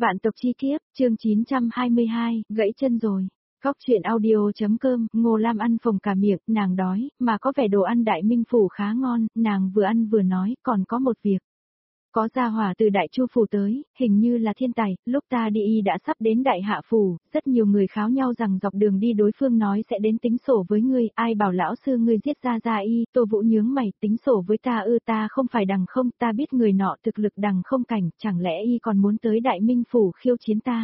Vạn tộc chi kiếp, chương 922, gãy chân rồi. Góc truyện audio.com, Ngô Lam ăn phồng cả miệng, nàng đói, mà có vẻ đồ ăn Đại Minh Phủ khá ngon, nàng vừa ăn vừa nói, còn có một việc. Có gia hỏa từ Đại Chu Phủ tới, hình như là thiên tài, lúc ta đi y đã sắp đến Đại Hạ Phủ, rất nhiều người kháo nhau rằng dọc đường đi đối phương nói sẽ đến tính sổ với ngươi, ai bảo lão sư ngươi giết ra y, Tô Vũ nhướng mày, tính sổ với ta ta không phải đằng không, ta biết người nọ thực lực đằng không cảnh, chẳng lẽ y còn muốn tới Đại Minh Phủ khiêu chiến ta?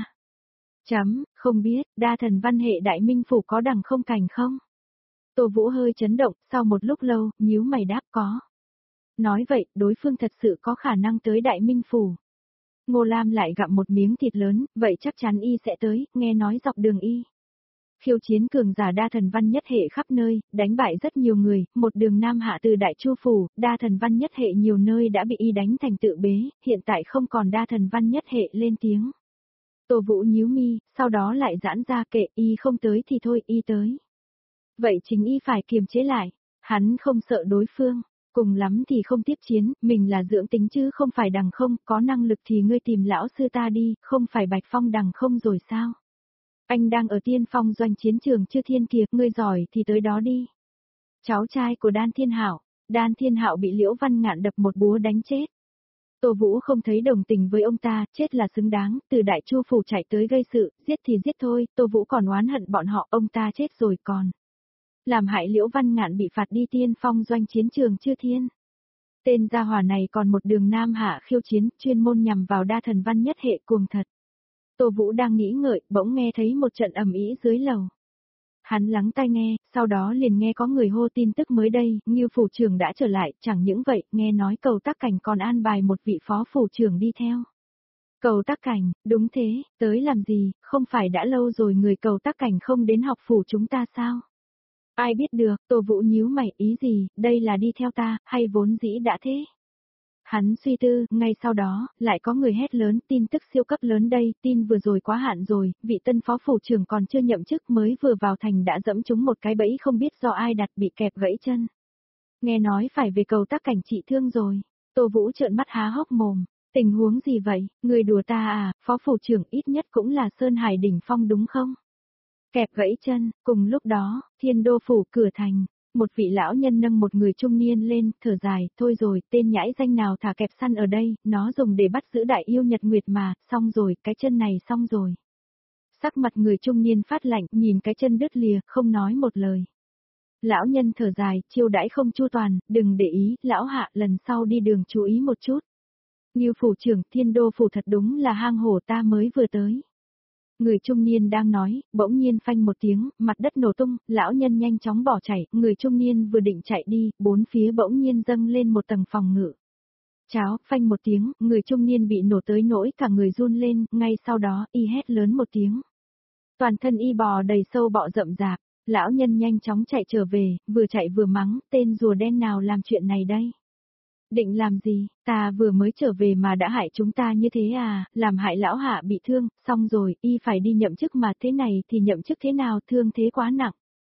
Không biết, đa thần văn hệ Đại Minh Phủ có đằng không cảnh không? Tô Vũ hơi chấn động, sau một lúc lâu, nhíu mày đáp có. Nói vậy, đối phương thật sự có khả năng tới Đại Minh Phủ. Ngô Lam lại gặm một miếng thịt lớn, vậy chắc chắn y sẽ tới, nghe nói dọc đường y. Khiêu chiến cường giả đa thần văn nhất hệ khắp nơi, đánh bại rất nhiều người, một đường Nam Hạ từ Đại Chu Phủ, đa thần văn nhất hệ nhiều nơi đã bị y đánh thành tự bế, hiện tại không còn đa thần văn nhất hệ lên tiếng. Tô Vũ nhíu mi, sau đó lại giãn ra kệ y không tới thì thôi y tới. Vậy chính y phải kiềm chế lại, hắn không sợ đối phương. Cùng lắm thì không tiếp chiến, mình là dưỡng tính chứ không phải đằng không, có năng lực thì ngươi tìm lão sư ta đi, không phải Bạch Phong đằng không rồi sao? Anh đang ở tiên phong doanh chiến trường Chư Thiên kìa, ngươi giỏi thì tới đó đi. Cháu trai của Đan Thiên Hạo bị Liễu Văn Ngạn đập một búa đánh chết. Tô Vũ không thấy đồng tình với ông ta, chết là xứng đáng, từ Đại Chu Phủ chạy tới gây sự, giết thì giết thôi, Tô Vũ còn oán hận bọn họ, ông ta chết rồi còn. Làm hại Liễu Văn Ngạn bị phạt đi tiên phong doanh chiến trường Chư Thiên. Tên gia hỏa này còn một đường Nam Hạ khiêu chiến, chuyên môn nhằm vào đa thần văn nhất hệ cuồng thật. Tô Vũ đang nghĩ ngợi, bỗng nghe thấy một trận ầm ĩ dưới lầu. Hắn lắng tai nghe, sau đó liền nghe có người hô tin tức mới đây, Ngưu phủ trưởng đã trở lại, chẳng những vậy, nghe nói Cầu Tắc Cảnh còn an bài một vị phó phủ trưởng đi theo. Cầu Tắc Cảnh, đúng thế, tới làm gì, không phải đã lâu rồi người Cầu Tắc Cảnh không đến học phủ chúng ta sao? Ai biết được, Tô Vũ nhíu mày, ý gì, đây là đi theo ta, hay vốn dĩ đã thế? Hắn suy tư, ngay sau đó, lại có người hét lớn, tin tức siêu cấp lớn đây, tin vừa rồi quá hạn rồi, vị tân phó phủ trưởng còn chưa nhậm chức mới vừa vào thành đã dẫm trúng một cái bẫy không biết do ai đặt bị kẹp gãy chân. Nghe nói phải về Cầu Tắc Cảnh trị thương rồi, Tô Vũ trợn mắt há hốc mồm, tình huống gì vậy, người đùa ta à, phó phủ trưởng ít nhất cũng là Sơn Hải đỉnh phong đúng không? Kẹp gãy chân, cùng lúc đó, Thiên Đô phủ cửa thành, một vị lão nhân nâng một người trung niên lên, thở dài, thôi rồi, tên nhãi danh nào thả kẹp săn ở đây, nó dùng để bắt giữ đại yêu Nhật Nguyệt mà, xong rồi, cái chân này xong rồi. Sắc mặt người trung niên phát lạnh, nhìn cái chân đứt lìa, không nói một lời. Lão nhân thở dài, chiêu đãi không chu toàn, đừng để ý, lão hạ, lần sau đi đường chú ý một chút. Ngưu phủ trưởng, Thiên Đô phủ thật đúng là hang hổ ta mới vừa tới. Người trung niên đang nói, bỗng nhiên phanh một tiếng, mặt đất nổ tung, lão nhân nhanh chóng bỏ chạy, người trung niên vừa định chạy đi, bốn phía bỗng nhiên dâng lên một tầng phòng ngự. Cháo, phanh một tiếng, người trung niên bị nổ tới nỗi cả người run lên, ngay sau đó, y hét lớn một tiếng. Toàn thân y bò đầy sâu bọ rậm rạp, lão nhân nhanh chóng chạy trở về, vừa chạy vừa mắng, tên rùa đen nào làm chuyện này đây? Định làm gì, ta vừa mới trở về mà đã hại chúng ta như thế à, làm hại lão hạ bị thương, xong rồi, y phải đi nhậm chức mà thế này thì nhậm chức thế nào, thương thế quá nặng.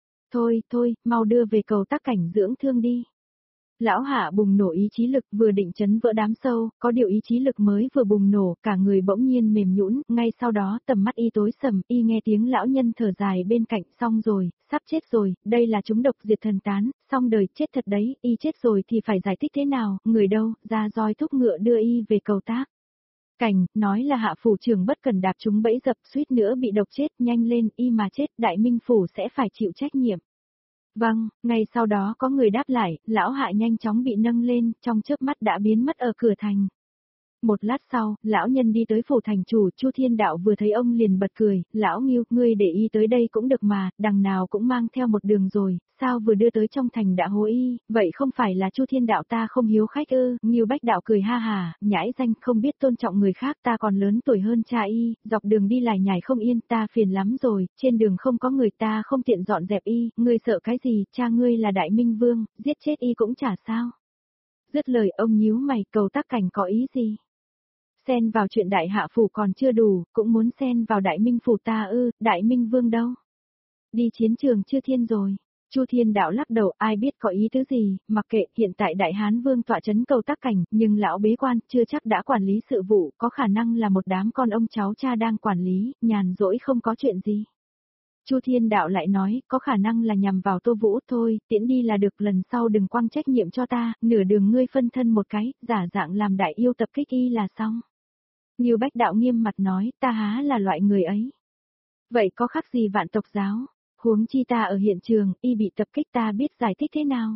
Thôi, mau đưa về Cầu Tắc Cảnh dưỡng thương đi. Lão hạ bùng nổ ý chí lực vừa định chấn vỡ đám sâu, có điều ý chí lực mới vừa bùng nổ, cả người bỗng nhiên mềm nhũn, ngay sau đó tầm mắt y tối sầm, y nghe tiếng lão nhân thở dài bên cạnh, xong rồi, sắp chết rồi, đây là chúng độc diệt thần tán, xong đời chết thật đấy, y chết rồi thì phải giải thích thế nào, người đâu, ra roi thúc ngựa đưa y về Cầu Tắc Cảnh, nói là hạ phủ trưởng bất cần đạp chúng bẫy dập suýt nữa bị độc chết, nhanh lên, y mà chết, Đại Minh phủ sẽ phải chịu trách nhiệm. Vâng, ngay sau đó có người đáp lại, lão hạ nhanh chóng bị nâng lên, trong chớp mắt đã biến mất ở cửa thành. Một lát sau, lão nhân đi tới phủ thành chủ, Chu Thiên Đạo vừa thấy ông liền bật cười, lão Ngưu, ngươi để y tới đây cũng được mà, đằng nào cũng mang theo một đường rồi, sao vừa đưa tới trong thành đã hối y, vậy không phải là Chu Thiên Đạo ta không hiếu khách ư, Ngưu Bách Đạo cười ha hà, nhãi danh không biết tôn trọng người khác ta còn lớn tuổi hơn cha y, dọc đường đi lải nhải không yên ta phiền lắm rồi, trên đường không có người ta không tiện dọn dẹp y, ngươi sợ cái gì, cha ngươi là Đại Minh Vương, giết chết y cũng chả sao. Dứt lời ông nhíu mày, Cầu Tắc Cảnh có ý gì? Xen vào chuyện Đại Hạ phủ còn chưa đủ, cũng muốn xen vào Đại Minh phủ ta ư, Đại Minh Vương đâu? Đi chiến trường Chư Thiên rồi. Chu Thiên Đạo lắc đầu, ai biết có ý tứ gì, mặc kệ, hiện tại Đại Hán Vương tọa trấn Cầu Tác Cảnh, nhưng lão bế quan, chưa chắc đã quản lý sự vụ, có khả năng là một đám con ông cháu cha đang quản lý, nhàn rỗi không có chuyện gì. Chu Thiên Đạo lại nói, có khả năng là nhằm vào Tô Vũ, thôi, tiễn đi là được, lần sau đừng quăng trách nhiệm cho ta, nửa đường ngươi phân thân một cái, giả dạng làm đại yêu tập kích y là xong. Ngưu Bách Đạo nghiêm mặt nói, ta há là loại người ấy. Vậy có khác gì Vạn Tộc giáo? Huống chi ta ở hiện trường, y bị tập kích ta biết giải thích thế nào?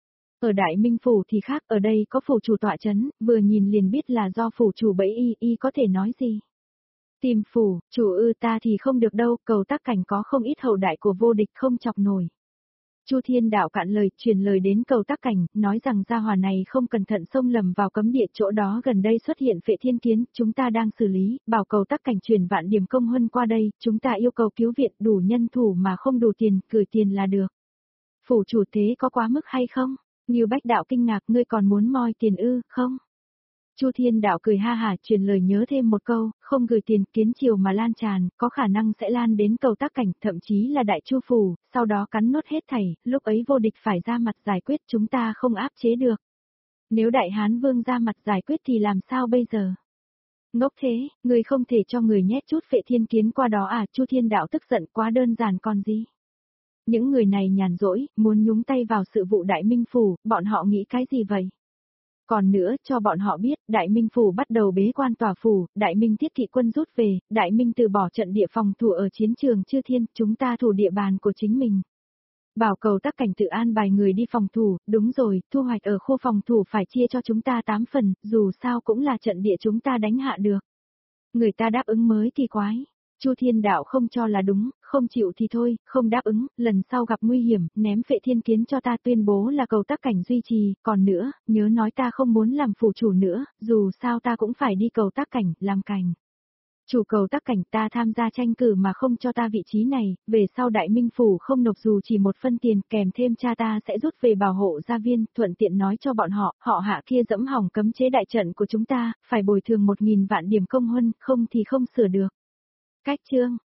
Ở Đại Minh Phủ thì khác, ở đây có phủ chủ tọa chấn, vừa nhìn liền biết là do phủ chủ bẫy y có thể nói gì? Tìm phủ, chủ ta thì không được đâu, Cầu Tác Cảnh có không ít hậu đại của vô địch không chọc nổi. Chu Thiên Đạo cạn lời, truyền lời đến Cầu Tác Cảnh, nói rằng gia hỏa này không cẩn thận xông lầm vào cấm địa, chỗ đó gần đây xuất hiện Phệ Thiên Kiến, chúng ta đang xử lý, bảo Cầu Tác Cảnh truyền vạn điểm công huân qua đây, chúng ta yêu cầu cứu viện, đủ nhân thủ mà không đủ tiền, gửi tiền là được. Phủ chủ thế có quá mức hay không? Ngưu Bách Đạo kinh ngạc, ngươi còn muốn moi tiền không? Chu Thiên Đạo cười ha hả, truyền lời nhớ thêm một câu, không gửi tiền, kiến triều mà lan tràn, có khả năng sẽ lan đến Cầu Tác Cảnh, thậm chí là Đại Chu Phủ, sau đó cắn nốt hết thảy, lúc ấy vô địch phải ra mặt giải quyết, chúng ta không áp chế được. Nếu Đại Hán Vương ra mặt giải quyết thì làm sao bây giờ? Ngốc thế, người không thể cho người nhét chút Phệ Thiên Kiến qua đó à? Chu Thiên Đạo tức giận, quá đơn giản còn gì. Những người này nhàn rỗi, muốn nhúng tay vào sự vụ Đại Minh Phủ, bọn họ nghĩ cái gì vậy? Còn nữa, cho bọn họ biết, Đại Minh Phủ bắt đầu bế quan tòa phủ, Đại Minh Thiết Thị Quân rút về, Đại Minh từ bỏ trận địa phòng thủ ở chiến trường Chư Thiên, chúng ta thủ địa bàn của chính mình. Bảo Cầu Tác Cảnh tự an bài người đi phòng thủ, đúng rồi, thu hoạch ở khu phòng thủ phải chia cho chúng ta 8 phần, dù sao cũng là trận địa chúng ta đánh hạ được. Người ta đáp ứng mới kỳ quái. Chu Thiên Đạo không cho là đúng, không chịu thì thôi, không đáp ứng, lần sau gặp nguy hiểm, ném Phệ Thiên Kiến cho ta, tuyên bố là Cầu Tác Cảnh duy trì, còn nữa, nhớ nói ta không muốn làm phủ chủ nữa, dù sao ta cũng phải đi Cầu Tác Cảnh, làm cảnh. Chủ Cầu Tác Cảnh, ta tham gia tranh cử mà không cho ta vị trí này, về sau Đại Minh Phủ không nộp dù chỉ một phân tiền, kèm thêm cha ta sẽ rút về bảo hộ gia viên, thuận tiện nói cho bọn họ, họ hạ kia dẫm hỏng cấm chế đại trận của chúng ta, phải bồi thường 1.000 vạn điểm công huân, không thì không sửa được. Cách chương